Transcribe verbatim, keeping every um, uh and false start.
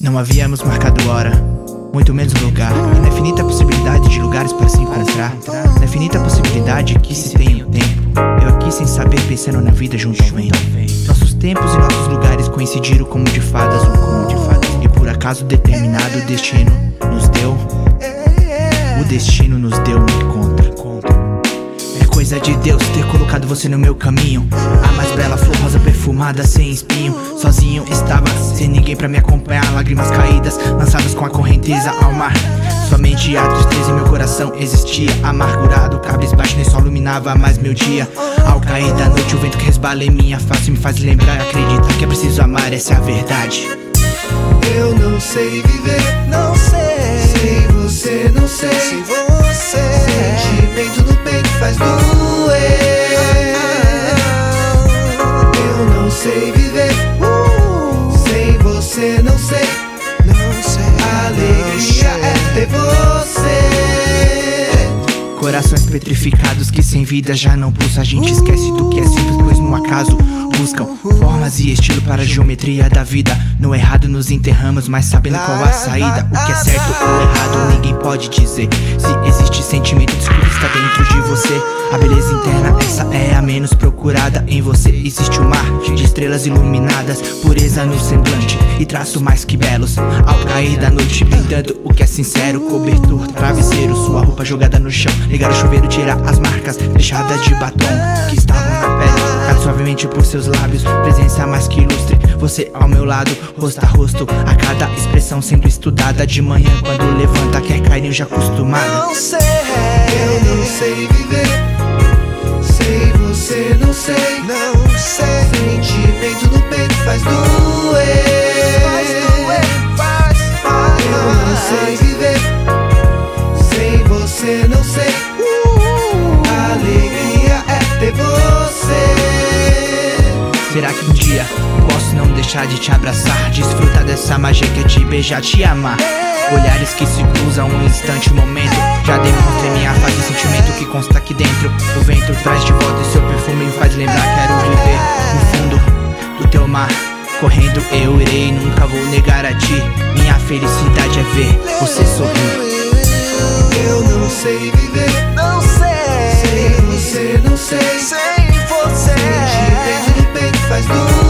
Não havíamos marcado hora, muito menos lugar. E na infinita possibilidade de lugares para se encontrar, na infinita possibilidade que se tem o tempo, eu aqui sem saber pensando na vida junto ao vento. Nossos tempos e nossos lugares coincidiram como de fadas ou como de fadas. E por acaso determinado o destino nos deu, o destino nos deu um encontro. É coisa de Deus ter colocado você no meu caminho, a mais bela flor rosa perfumada sem espinho. Sozinho estava, sem ninguém pra me acompanhar, lágrimas caídas, lançadas com a correnteza ao mar. Somente a tristeza em meu coração existia, amargurado, cabisbaixo, nem só iluminava mais meu dia. Ao cair da noite o vento que resbala em minha face me faz lembrar e acreditar que é preciso amar, essa é a verdade. Eu não sei viver, não sei, sem você não sei, sem você. Sentimento no peito faz doer. Eu não sei viver, uh, sem você não sei, não sei. A alegria é ter você. Corações petrificados que sem vida já não pulsa. A gente esquece do que é simples, pois no acaso buscam formas e estilo para a geometria da vida. No errado nos enterramos, mas sabendo qual a saída. O que é certo ou errado ninguém pode dizer. Se existe sentimento, desculpa, está dentro de você. A beleza interna, essa é a menos procurada. Em você existe um mar de estrelas iluminadas, pureza no semblante e traços mais que belos. Ao cair da noite, pintando o que é sincero, cobertor, travesseiro, sua roupa jogada no chão. Ligar o chuveiro, tirar as marcas deixadas de batom que estavam na pele, cada suavemente por seus lábios. Presença mais que ilustre, você ao meu lado, rosto a rosto, a cada expressão sendo estudada. De manhã quando levanta, quer cair já acostumada. Não sei, eu não sei viver, sem você não sei, não sei. Sentimento no peito faz doer, faz doer, faz, faz. Eu não sei viver, sem você não sei. A alegria é ter você. Será que um dia posso não deixar de te abraçar, desfrutar dessa magia que é te beijar, te amar? Olhares que se cruzam um instante, um momento, já demonstrei minha fase de sentimento que consta aqui dentro. O vento traz de volta e seu perfume me faz lembrar. Quero viver no fundo do teu mar, correndo eu irei, nunca vou negar a ti. Minha felicidade é ver você sorrir. Eu não sei viver, não sei, sem você não sei, sem você. Sentimento no peito faz doer.